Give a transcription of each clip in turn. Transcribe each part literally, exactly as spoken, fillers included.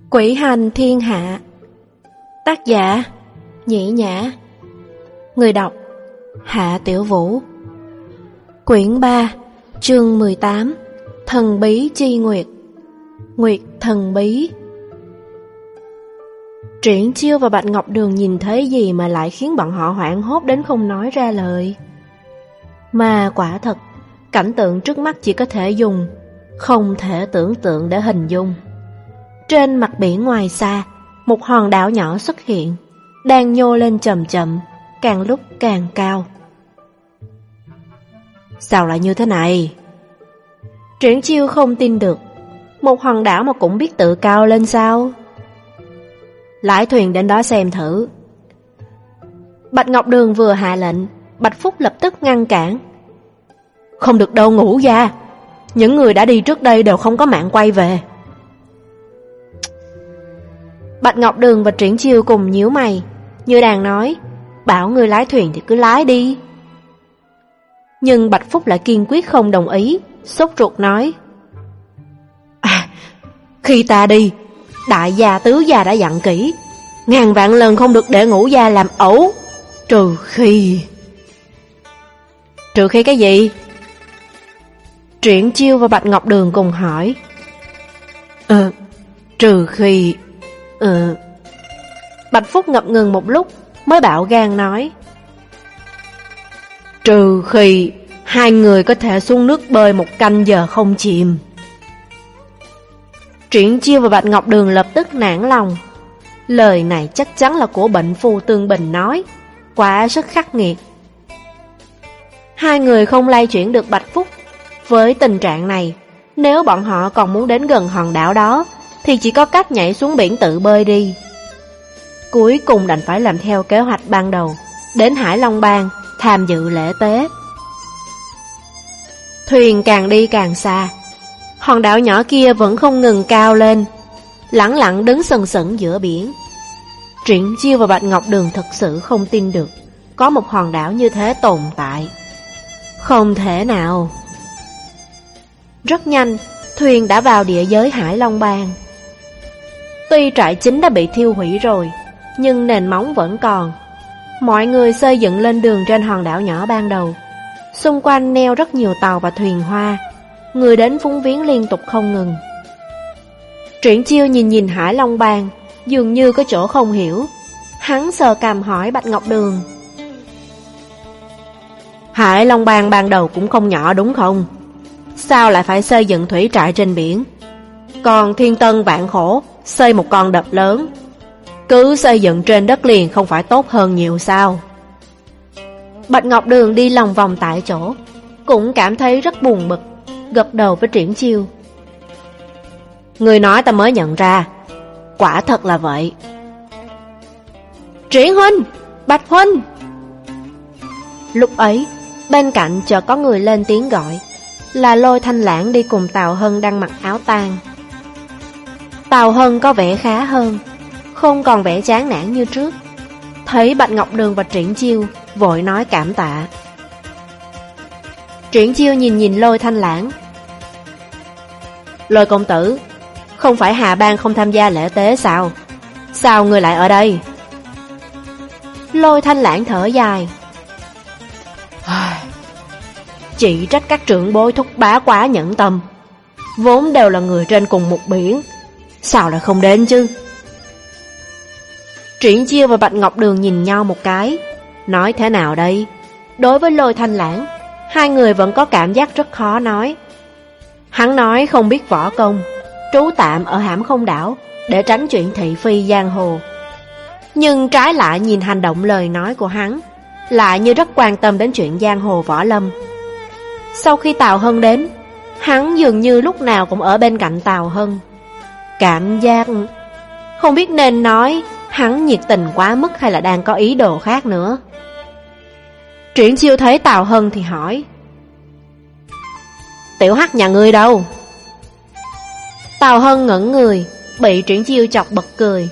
Quỷ hành thiên hạ. Tác giả Nhĩ Nhã. Người đọc Hạ Tiểu Vũ. Quyển ba, chương mười tám. Thần bí chi nguyệt. Nguyệt thần bí. Triển Chiêu và Bạch Ngọc Đường nhìn thấy gì mà lại khiến bọn họ hoảng hốt đến không nói ra lời. Mà quả thật, cảnh tượng trước mắt chỉ có thể dùng không thể tưởng tượng để hình dung. Trên mặt biển ngoài xa, một hòn đảo nhỏ xuất hiện, đang nhô lên chậm chậm, càng lúc càng cao. Sao lại như thế này? Triển Chiêu không tin được, một hòn đảo mà cũng biết tự cao lên sao? Lái thuyền đến đó xem thử. Bạch Ngọc Đường vừa hạ lệnh, Bạch Phúc lập tức ngăn cản. Không được đâu Ngũ gia, những người đã đi trước đây đều không có mạng quay về. Bạch Ngọc Đường và Triển Chiêu cùng nhíu mày, như đang nói, bảo người lái thuyền thì cứ lái đi. Nhưng Bạch Phúc lại kiên quyết không đồng ý, sốt ruột nói, à, khi ta đi, đại gia tứ gia đã dặn kỹ, ngàn vạn lần không được để Ngũ gia làm ẩu, trừ khi... Trừ khi cái gì? Triển Chiêu và Bạch Ngọc Đường cùng hỏi. Ờ, trừ khi... Ừ. Bạch Phúc ngập ngừng một lúc mới bạo gan nói, trừ khi hai người có thể xuống nước bơi một canh giờ không chìm. Triển Chiêu và Bạch Ngọc Đường lập tức nản lòng. Lời này chắc chắn là của bệnh phu Tương Bình nói, quá sức khắc nghiệt. Hai người không lay chuyển được Bạch Phúc. Với tình trạng này, nếu bọn họ còn muốn đến gần hòn đảo đó thì chỉ có cách nhảy xuống biển tự bơi đi. Cuối cùng đành phải làm theo kế hoạch ban đầu, đến Hải Long Bang tham dự lễ tế. Thuyền càng đi càng xa, hòn đảo nhỏ kia vẫn không ngừng cao lên, lẳng lặng đứng sừng sững giữa biển. Triển Chiêu và Bạch Ngọc Đường thật sự không tin được có một hòn đảo như thế tồn tại. Không thể nào. Rất nhanh, thuyền đã vào địa giới Hải Long Bang. Tuy trại chính đã bị thiêu hủy rồi, nhưng nền móng vẫn còn. Mọi người xây dựng lên đường trên hòn đảo nhỏ ban đầu. Xung quanh neo rất nhiều tàu và thuyền hoa, người đến phúng viếng liên tục không ngừng. Triển Chiêu nhìn nhìn Hải Long Bang, dường như có chỗ không hiểu. Hắn sờ cằm hỏi Bạch Ngọc Đường, Hải Long Bang ban đầu cũng không nhỏ đúng không? Sao lại phải xây dựng thủy trại trên biển? Còn Thiên Tân Vạn Khổ xây một con đập lớn, cứ xây dựng trên đất liền không phải tốt hơn nhiều sao? Bạch Ngọc Đường đi lòng vòng tại chỗ, cũng cảm thấy rất buồn bực, gật đầu với Triển Chiêu. Người nói ta mới nhận ra, quả thật là vậy. Triển huynh, Bạch huynh. Lúc ấy, bên cạnh chợt có người lên tiếng gọi, là Lôi Thanh Lãng đi cùng Tào Hân đang mặc áo tang. Tào Hân có vẻ khá hơn, không còn vẻ chán nản như trước. Thấy Bạch Ngọc Đường và Triển Chiêu, vội nói cảm tạ. Triển Chiêu nhìn nhìn Lôi Thanh Lãng. Lôi công tử, không phải Hà Bang không tham gia lễ tế sao? Sao người lại ở đây? Lôi Thanh Lãng thở dài. Chỉ trách các trưởng bối thúc bá quá nhẫn tâm, vốn đều là người trên cùng một biển, sao lại không đến chứ? Triển Chiêu và Bạch Ngọc Đường nhìn nhau một cái, nói thế nào đây? Đối với Lôi Thanh Lãng, hai người vẫn có cảm giác rất khó nói. Hắn nói không biết võ công, trú tạm ở Hãm Không Đảo để tránh chuyện thị phi giang hồ. Nhưng trái lại nhìn hành động lời nói của hắn, lại như rất quan tâm đến chuyện giang hồ võ lâm. Sau khi Tào Hân đến, hắn dường như lúc nào cũng ở bên cạnh Tào Hân. Cảm giác không biết nên nói hắn nhiệt tình quá mức hay là đang có ý đồ khác nữa. Triển Chiêu thấy Tào Hân thì hỏi, Tiểu Hắc nhà ngươi đâu? Tào Hân ngẩn người, bị Triển Chiêu chọc bật cười.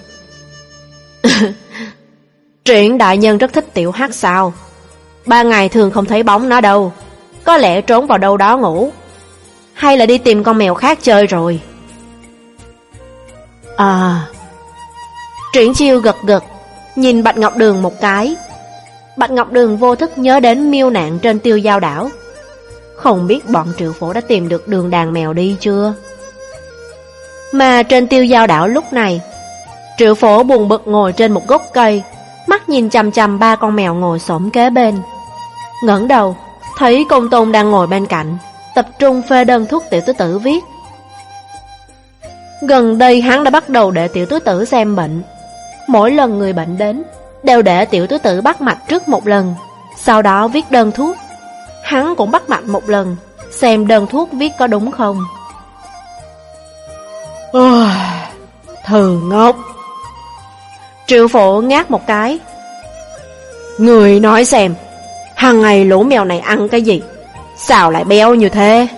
Triển đại nhân rất thích Tiểu Hắc sao? Ba ngày thường không thấy bóng nó đâu, có lẽ trốn vào đâu đó ngủ, hay là đi tìm con mèo khác chơi rồi. À. Triển Chiêu gật gật, nhìn Bạch Ngọc Đường một cái. Bạch Ngọc Đường vô thức nhớ đến miêu nạn trên Tiêu Giao đảo. Không biết bọn Triệu Phổ đã tìm được đường đàn mèo đi chưa? Mà trên Tiêu Giao đảo lúc này, Triệu Phổ buồn bực ngồi trên một gốc cây, mắt nhìn chằm chằm ba con mèo ngồi xổm kế bên. Ngẩng đầu, thấy Công Tôn đang ngồi bên cạnh, tập trung phê đơn thuốc Tiểu Tứ Tử viết. Gần đây hắn đã bắt đầu để Tiểu Tứ Tử xem bệnh. Mỗi lần người bệnh đến, đều để Tiểu Tứ Tử bắt mạch trước một lần, sau đó viết đơn thuốc. Hắn cũng bắt mạch một lần, xem đơn thuốc viết có đúng không. Ôi, Thư ngốc. Triệu Phổ ngáp một cái. Người nói xem, hàng ngày lũ mèo này ăn cái gì, sao lại béo như thế?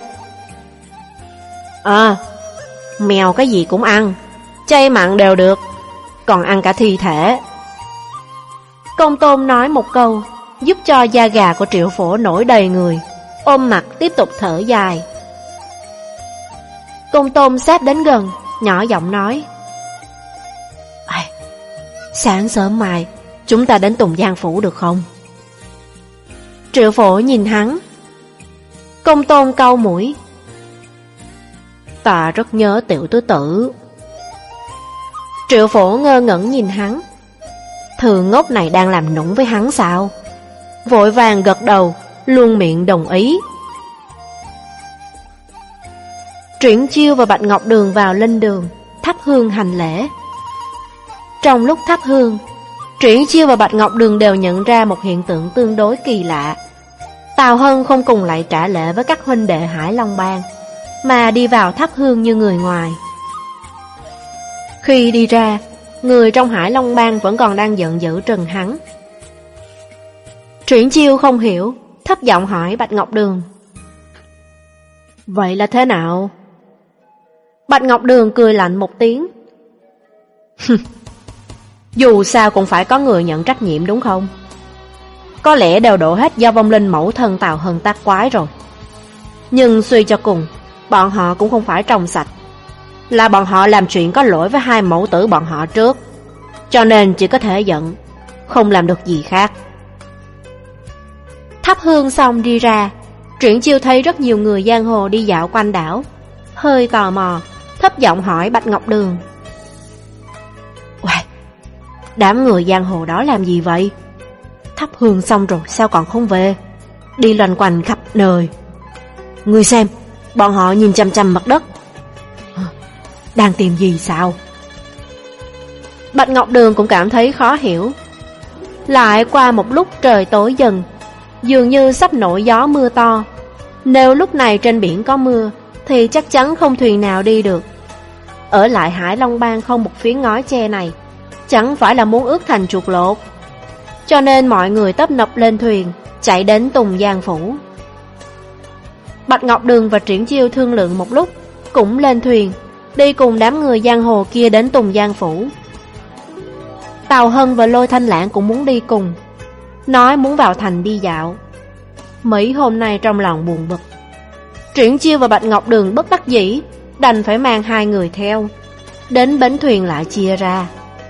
À, mèo cái gì cũng ăn, chay mặn đều được, còn ăn cả thi thể. Công Tôn nói một câu, giúp cho da gà của Triệu Phổ nổi đầy người, ôm mặt tiếp tục thở dài. Công Tôn sát đến gần, nhỏ giọng nói: Sáng sớm mai chúng ta đến Tùng Giang Phủ được không? Triệu Phổ nhìn hắn. Công Tôn cau mũi: Ta rất nhớ Tiểu Tứ Tử. Triệu Phổ ngơ ngẩn nhìn hắn. Thư ngốc này đang làm nũng với hắn sao? Vội vàng gật đầu, luôn miệng đồng ý. Triển Chiêu và Bạch Ngọc Đường vào linh đường, thắp hương hành lễ. Trong lúc thắp hương, Triển Chiêu và Bạch Ngọc Đường đều nhận ra một hiện tượng tương đối kỳ lạ. Tào Hân không cùng lại trả lễ với các huynh đệ Hải Long Bang, mà đi vào thắp hương như người ngoài. Khi đi ra, người trong Hải Long Bang vẫn còn đang giận dữ trừng hắn. Triển Chiêu không hiểu, thấp giọng hỏi Bạch Ngọc Đường: Vậy là thế nào? Bạch Ngọc Đường cười lạnh một tiếng: Dù sao cũng phải có người nhận trách nhiệm đúng không? Có lẽ đều đổ hết do vong linh mẫu thân Tào Hân tác quái rồi. Nhưng suy cho cùng, bọn họ cũng không phải trong sạch. Là bọn họ làm chuyện có lỗi với hai mẫu tử bọn họ trước, cho nên chỉ có thể giận, không làm được gì khác. Thắp hương xong đi ra, Triển Chiêu thấy rất nhiều người giang hồ đi dạo quanh đảo, hơi tò mò, thấp giọng hỏi Bạch Ngọc Đường: Uầy, đám người giang hồ đó làm gì vậy? Thắp hương xong rồi sao còn không về? Đi loanh quanh khắp nơi. Ngươi xem, bọn họ nhìn chằm chằm mặt đất. Đang tìm gì sao? Bạch Ngọc Đường cũng cảm thấy khó hiểu. Lại qua một lúc trời tối dần, dường như sắp nổi gió mưa to. Nếu lúc này trên biển có mưa thì chắc chắn không thuyền nào đi được. Ở lại Hải Long Bang không một phiến ngói che này, chẳng phải là muốn ướt thành chuột lột. Cho nên mọi người tấp nập lên thuyền, chạy đến Tùng Giang Phủ. Bạch Ngọc Đường và Triển Chiêu thương lượng một lúc, cũng lên thuyền, đi cùng đám người giang hồ kia đến Tùng Giang Phủ. Tào Hân và Lôi Thanh Lãng cũng muốn đi cùng, nói muốn vào thành đi dạo. Mấy hôm nay trong lòng buồn bực, Triển Chiêu và Bạch Ngọc Đường bất đắc dĩ, đành phải mang hai người theo. Đến bến thuyền lại chia ra.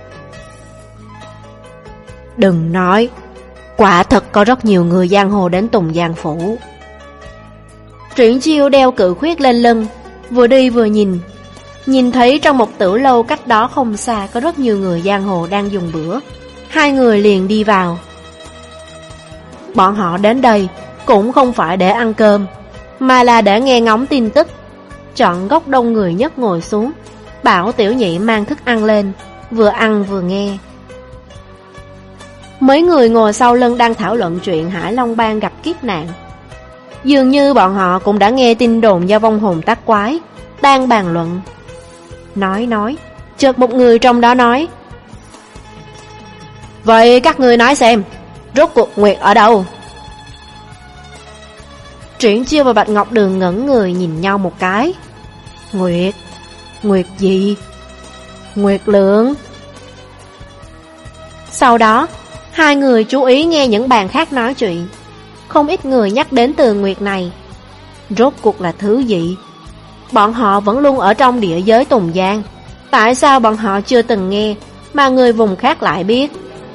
Đừng nói, quả thật có rất nhiều người giang hồ đến Tùng Giang Phủ. Triển Chiêu đeo cự khuyết lên lưng, vừa đi vừa nhìn. Nhìn thấy trong một tử lâu cách đó không xa có rất nhiều người giang hồ đang dùng bữa. Hai người liền đi vào. Bọn họ đến đây cũng không phải để ăn cơm, mà là để nghe ngóng tin tức. Chọn góc đông người nhất ngồi xuống, bảo Tiểu Nhị mang thức ăn lên, vừa ăn vừa nghe. Mấy người ngồi sau lưng đang thảo luận chuyện Hải Long Bang gặp kiếp nạn. Dường như bọn họ cũng đã nghe tin đồn do vong hồn tác quái, đang bàn luận. Nói nói, chợt một người trong đó nói: Vậy các ngươi nói xem, rốt cuộc Nguyệt ở đâu? Triển Chiêu và Bạch Ngọc Đường ngẩn người nhìn nhau một cái. Nguyệt? Nguyệt gì? Nguyệt Lượng. Sau đó, hai người chú ý nghe những bàn khác nói chuyện. Không ít người nhắc đến từ Nguyệt này. Rốt cuộc là thứ gì? Bọn họ vẫn luôn ở trong địa giới Tùng Giang, Tại sao bọn họ chưa từng nghe, mà người vùng khác lại biết?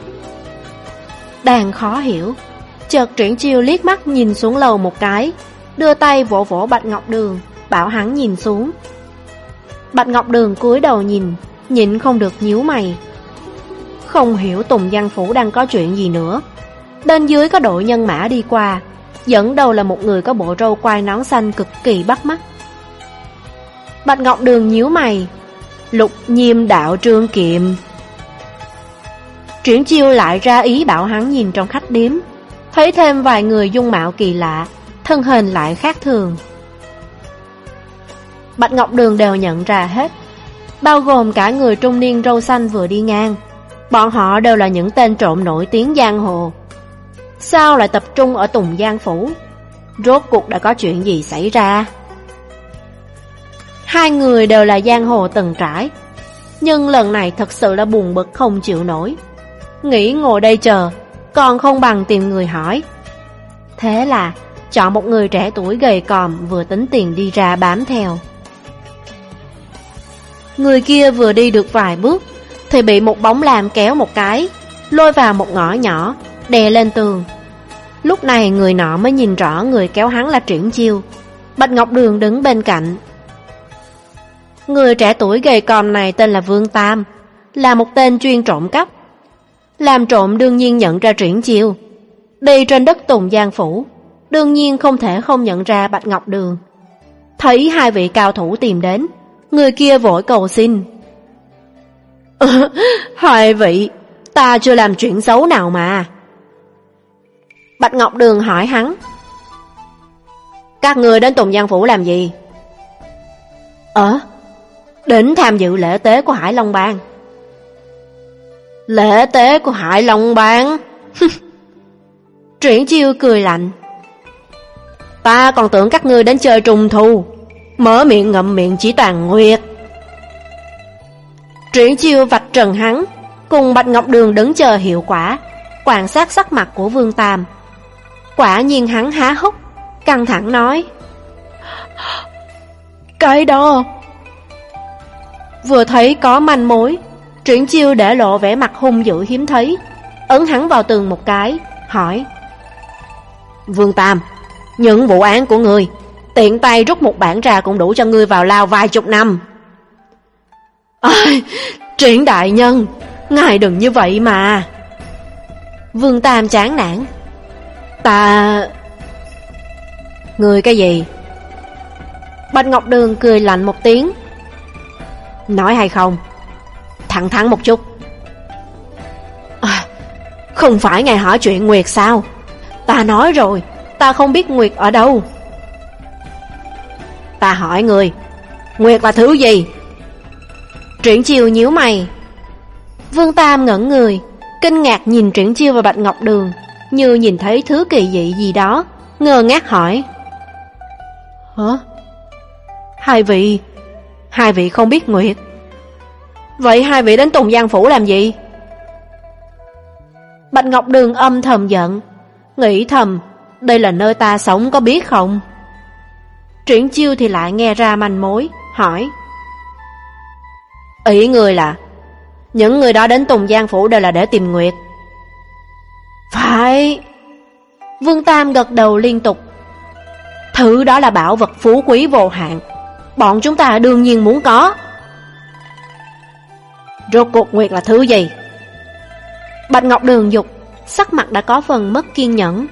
Đang khó hiểu, chợt Triển Chiêu liếc mắt nhìn xuống lầu một cái, đưa tay vỗ vỗ Bạch Ngọc Đường, bảo hắn nhìn xuống. Bạch Ngọc Đường cúi đầu nhìn, nhịn không được nhíu mày. Không hiểu Tùng Giang Phủ đang có chuyện gì nữa. Bên dưới có đội nhân mã đi qua, dẫn đầu là một người có bộ râu quai nón xanh cực kỳ bắt mắt. Bạch Ngọc Đường nhíu mày. Lục Nhiêm đạo Trương Kiệm. Triển Chiêu lại ra ý bảo hắn nhìn trong khách điếm, thấy thêm vài người dung mạo kỳ lạ, thân hình lại khác thường. Bạch Ngọc Đường đều nhận ra hết, bao gồm cả người trung niên râu xanh vừa đi ngang. Bọn họ đều là những tên trộm nổi tiếng giang hồ. Sao lại tập trung ở Tùng Giang Phủ? Rốt cuộc đã có chuyện gì xảy ra? Hai người đều là giang hồ từng trải, nhưng lần này thật sự là buồn bực không chịu nổi. Nghĩ ngồi đây chờ, còn không bằng tìm người hỏi. Thế là chọn một người trẻ tuổi gầy còm vừa tính tiền đi ra bám theo. Người kia vừa đi được vài bước thì bị một bóng lam kéo một cái, lôi vào một ngõ nhỏ, đè lên tường. Lúc này người nọ mới nhìn rõ người kéo hắn là Triển Chiêu. Bạch Ngọc Đường đứng bên cạnh. Người trẻ tuổi gầy còm này tên là Vương Tam, là một tên chuyên trộm cắp. Làm trộm đương nhiên nhận ra Triển Chiêu. Đi trên đất Tùng Giang Phủ, đương nhiên không thể không nhận ra Bạch Ngọc Đường. Thấy hai vị cao thủ tìm đến, người kia vội cầu xin. Hai vị, ta chưa làm chuyện xấu nào mà. Bạch Ngọc Đường hỏi hắn. Các người đến Tùng Giang Phủ làm gì? Ờ, đến tham dự lễ tế của Hải Long Bang. Lễ tế của Hải Long Bang? Triển Chiêu cười lạnh. Ta còn tưởng các ngươi đến chơi trùng thu, mở miệng ngậm miệng chỉ toàn nguyệt. Triển Chiêu vạch trần hắn, cùng Bạch Ngọc Đường đứng chờ hiệu quả, quan sát sắc mặt của Vương Tam. Quả nhiên hắn há hốc, căng thẳng nói. Cái đó... Vừa thấy có manh mối, Triển Chiêu để lộ vẻ mặt hung dữ hiếm thấy, ấn hắn vào tường một cái, hỏi. Vương Tam, những vụ án của ngươi, tiện tay rút một bản ra cũng đủ cho ngươi vào lao vài chục năm. Ôi, Triển đại nhân, ngài đừng như vậy mà. Vương Tam chán nản. Ta... Ngươi cái gì? Bạch Ngọc Đường cười lạnh một tiếng. Nói hay không? Thẳng thắn một chút. À, không phải ngài hỏi chuyện Nguyệt sao? Ta nói rồi, ta không biết Nguyệt ở đâu. Ta hỏi người, Nguyệt là thứ gì? Triển Chiêu nhíu mày. Vương Tam ngẩn người, kinh ngạc nhìn Triển Chiêu và Bạch Ngọc Đường, như nhìn thấy thứ kỳ dị gì đó, ngơ ngác hỏi. Hả? Hai vị, hai vị không biết Nguyệt? Vậy hai vị đến Tùng Giang Phủ làm gì? Bạch Ngọc Đường âm thầm giận, nghĩ thầm, đây là nơi ta sống có biết không? Triển Chiêu thì lại nghe ra manh mối, hỏi. Ý người là những người đó đến Tùng Giang Phủ đều là để tìm Nguyệt? Phải. Vương Tam gật đầu liên tục. Thứ đó là bảo vật phú quý vô hạn, bọn chúng ta đương nhiên muốn có. Rốt cuộc Nguyệt là thứ gì? Bạch Ngọc Đường dục, sắc mặt đã có phần mất kiên nhẫn.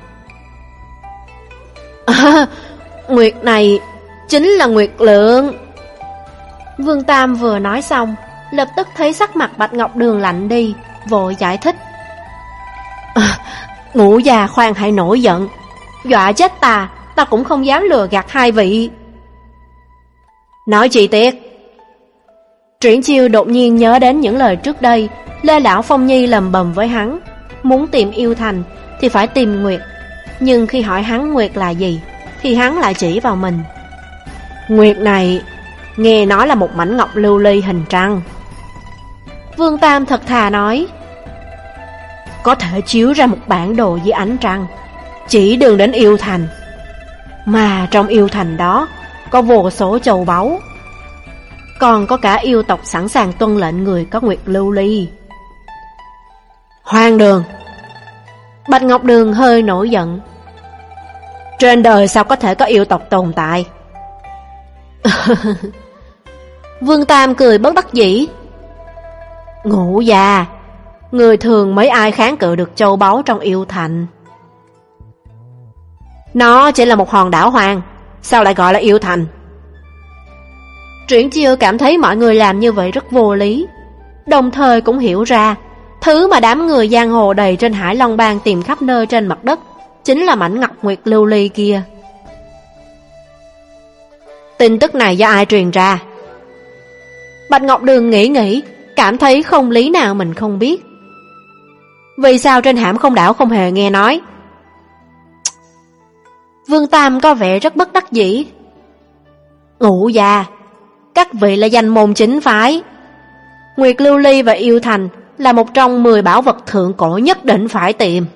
À, Nguyệt này chính là Nguyệt Lượng. Vương Tam vừa nói xong, lập tức thấy sắc mặt Bạch Ngọc Đường lạnh đi, vội giải thích. À, ngũ già khoan hãy nổi giận, dọa chết ta, ta cũng không dám lừa gạt hai vị. Nói chi tiết. Triển Chiêu đột nhiên nhớ đến những lời trước đây Lê Lão Phong Nhi lầm bầm với hắn, muốn tìm yêu thành thì phải tìm Nguyệt. Nhưng khi hỏi hắn Nguyệt là gì thì hắn lại chỉ vào mình. Nguyệt này nghe nói là một mảnh ngọc lưu ly hình trăng. Vương Tam thật thà nói. Có thể chiếu ra một bản đồ với ánh trăng, chỉ đường đến yêu thành. Mà trong yêu thành đó có vô số châu báu. còn có cả yêu tộc sẵn sàng tuân lệnh người có nguyệt lưu ly. Hoang đường! Bạch Ngọc Đường hơi nổi giận. Trên đời sao có thể có yêu tộc tồn tại? Vương Tam cười bất đắc dĩ. Ngũ già, người thường mấy ai kháng cự được châu báu trong yêu thành. Nó chỉ là một hòn đảo hoang, sao lại gọi là yêu thành? Triển Chiêu cảm thấy mọi người làm như vậy rất vô lý, đồng thời cũng hiểu ra thứ mà đám người giang hồ đầy trên Hải Long Bang tìm khắp nơi trên mặt đất chính là mảnh ngọc nguyệt lưu ly kia. Tin tức này do ai truyền ra? Bạch Ngọc Đường nghĩ nghĩ, cảm thấy không lý nào mình không biết. Vì sao trên Hãm Không Đảo không hề nghe nói? Vương Tam có vẻ rất bất đắc dĩ. Ngũ già, các vị là danh môn chính phái. Nguyệt lưu ly và yêu thành là một trong mười bảo vật thượng cổ nhất định phải tìm.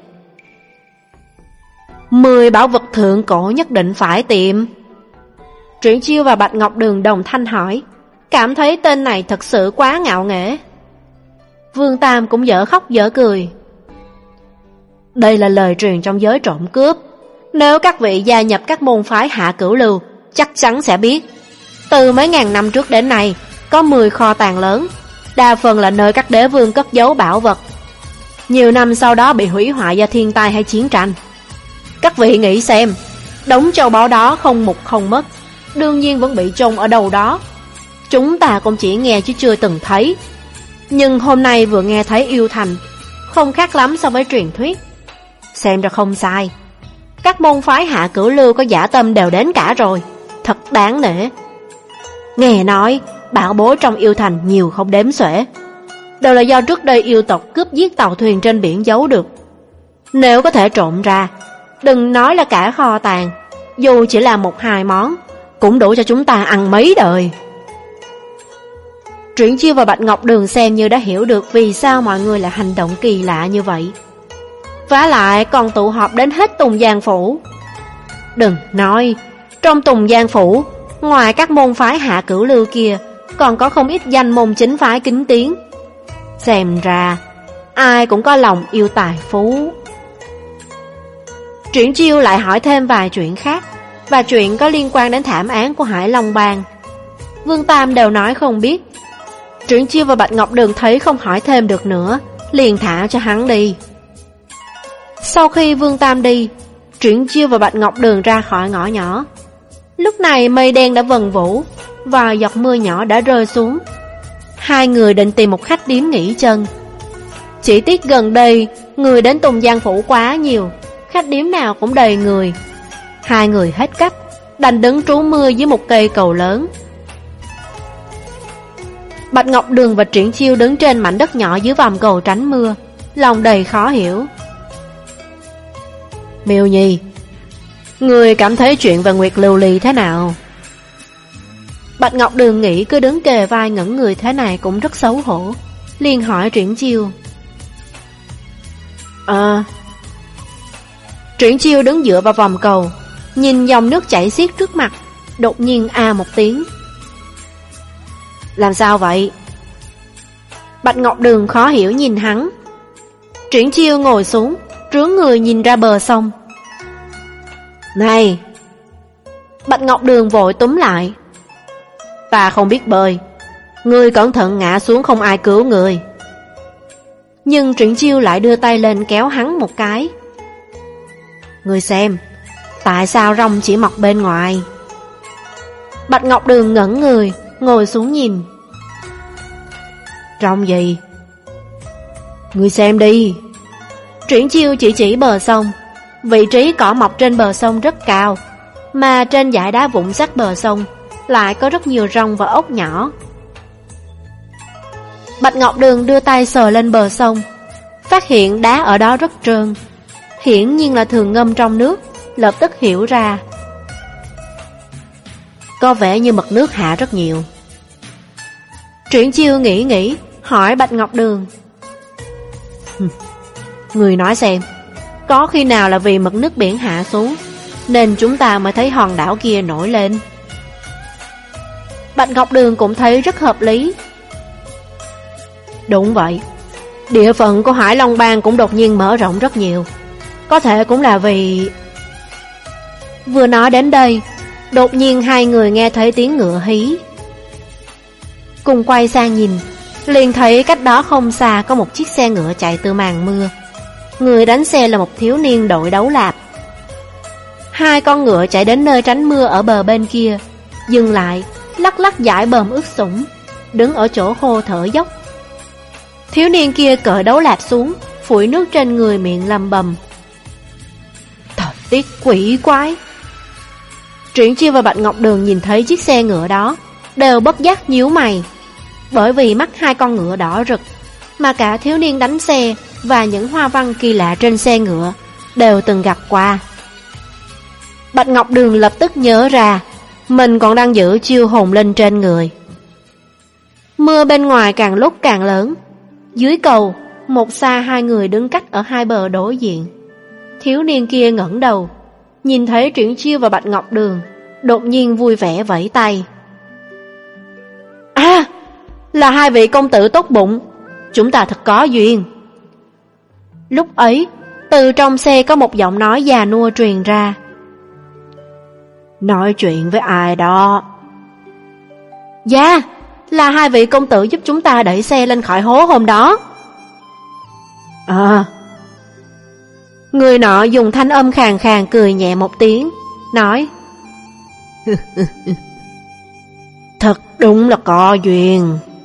Mười bảo vật thượng cổ nhất định phải tìm. Triển Chiêu và Bạch Ngọc Đường đồng thanh hỏi, cảm thấy tên này thật sự quá ngạo nghễ. Vương Tam cũng dở khóc dở cười. Đây là lời truyền trong giới trộm cướp. Nếu các vị gia nhập các môn phái Hạ Cửu Lưu, chắc chắn sẽ biết. Từ mấy ngàn năm trước đến nay, có mười kho tàng lớn, đa phần là nơi các đế vương cất giấu bảo vật. Nhiều năm sau đó bị hủy hoại do thiên tai hay chiến tranh. Các vị nghĩ xem, đống châu báu đó không mục không mất, đương nhiên vẫn bị chôn ở đâu đó. Chúng ta cũng chỉ nghe chứ chưa từng thấy. Nhưng hôm nay vừa nghe thấy yêu thành, không khác lắm so với truyền thuyết. Xem ra không sai, các môn phái Hạ Cửu Lưu có dã tâm đều đến cả rồi, thật đáng nể. Nghe nói bảo bối trong yêu thành nhiều không đếm xuể, đều là do trước đây yêu tộc cướp giết tàu thuyền trên biển giấu được. Nếu có thể trộm ra, đừng nói là cả kho tàng, dù chỉ là một hai món cũng đủ cho chúng ta ăn mấy đời. Triển Chiêu và Bạch Ngọc Đường xem như đã hiểu được vì sao mọi người lại hành động kỳ lạ như vậy. Vả lại còn tụ họp đến hết Tùng Giang Phủ. Đừng nói, trong Tùng Giang Phủ, ngoài các môn phái Hạ Cửu Lưu kia, còn có không ít danh môn chính phái kính tiếng. Xem ra, ai cũng có lòng yêu tài phú. Triển Chiêu lại hỏi thêm vài chuyện khác, và chuyện có liên quan đến thảm án của Hải Long Bang. Vương Tam đều nói không biết. Triển Chiêu và Bạch Ngọc Đường thấy không hỏi thêm được nữa, liền thả cho hắn đi. Sau khi Vương Tam đi, Triển Chiêu và Bạch Ngọc Đường ra khỏi ngõ nhỏ. Lúc này mây đen đã vần vũ, và giọt mưa nhỏ đã rơi xuống. Hai người định tìm một khách điếm nghỉ chân. Chỉ tiếc gần đây người đến Tùng Giang Phủ quá nhiều, khách điếm nào cũng đầy người. Hai người hết cách, đành đứng trú mưa dưới một cây cầu lớn. Bạch Ngọc Đường và Triển Chiêu đứng trên mảnh đất nhỏ dưới vòm cầu tránh mưa, lòng đầy khó hiểu. Miêu Nhi, người cảm thấy chuyện về Nguyệt Lưu Ly thế nào? Bạch Ngọc Đường nghĩ cứ đứng kề vai ngẩn người thế này cũng rất xấu hổ, liền hỏi Triển Chiêu. À... Triển Chiêu đứng dựa vào vòm cầu, nhìn dòng nước chảy xiết trước mặt, đột nhiên a một tiếng. Làm sao vậy? Bạch Ngọc Đường khó hiểu nhìn hắn. Triển Chiêu ngồi xuống, trướng người nhìn ra bờ sông. Này! Bạch Ngọc Đường vội túm lại. Ta không biết bơi, ngươi cẩn thận ngã xuống không ai cứu người. Nhưng Triển Chiêu lại đưa tay lên kéo hắn một cái. Ngươi xem, tại sao rong chỉ mọc bên ngoài? Bạch Ngọc Đường ngẩn người, ngồi xuống nhìn. Rong gì? Ngươi xem đi. Triển Chiêu chỉ chỉ bờ sông. Vị trí cỏ mọc trên bờ sông rất cao, mà trên dải đá vụn sát bờ sông lại có rất nhiều rong và ốc nhỏ. Bạch Ngọc Đường đưa tay sờ lên bờ sông, phát hiện đá ở đó rất trơn, hiển nhiên là thường ngâm trong nước, lập tức hiểu ra. Có vẻ như mực nước hạ rất nhiều. Triển Chiêu nghĩ nghĩ, hỏi Bạch Ngọc Đường. Người nói xem, có khi nào là vì mực nước biển hạ xuống nên chúng ta mới thấy hòn đảo kia nổi lên? Bạch Ngọc Đường cũng thấy rất hợp lý. Đúng vậy, địa phận của Hải Long Bang cũng đột nhiên mở rộng rất nhiều. Có thể cũng là vì... Vừa nói đến đây, đột nhiên hai người nghe thấy tiếng ngựa hí. Cùng quay sang nhìn, liền thấy cách đó không xa có một chiếc xe ngựa chạy từ màn mưa. Người đánh xe là một thiếu niên đội đấu lạp. Hai con ngựa chạy đến nơi tránh mưa ở bờ bên kia, dừng lại, lắc lắc dải bờm ướt sũng, đứng ở chỗ khô thở dốc. Thiếu niên kia cởi đấu lạp xuống, phủi nước trên người, miệng lầm bầm: Thời tiết quỷ quái. Triển Chiêu và Bạch Ngọc Đường nhìn thấy chiếc xe ngựa đó, đều bất giác nhíu mày, bởi vì mắt hai con ngựa đỏ rực, mà cả thiếu niên đánh xe và những hoa văn kỳ lạ trên xe ngựa đều từng gặp qua. Bạch Ngọc Đường lập tức nhớ ra mình còn đang giữ chiêu hồn linh trên người. Mưa bên ngoài càng lúc càng lớn. Dưới cầu, một xa hai người đứng cách ở hai bờ đối diện. Thiếu niên kia ngẩng đầu, nhìn thấy Triển Chiêu và Bạch Ngọc Đường, đột nhiên vui vẻ vẫy tay. À, là hai vị công tử tốt bụng, chúng ta thật có duyên. Lúc ấy, từ trong xe có một giọng nói già nua truyền ra. Nói chuyện với ai đó? Dạ, là hai vị công tử giúp chúng ta đẩy xe lên khỏi hố hôm đó. À. Người nọ dùng thanh âm khàn khàn cười nhẹ một tiếng, nói: Thật đúng là có duyên.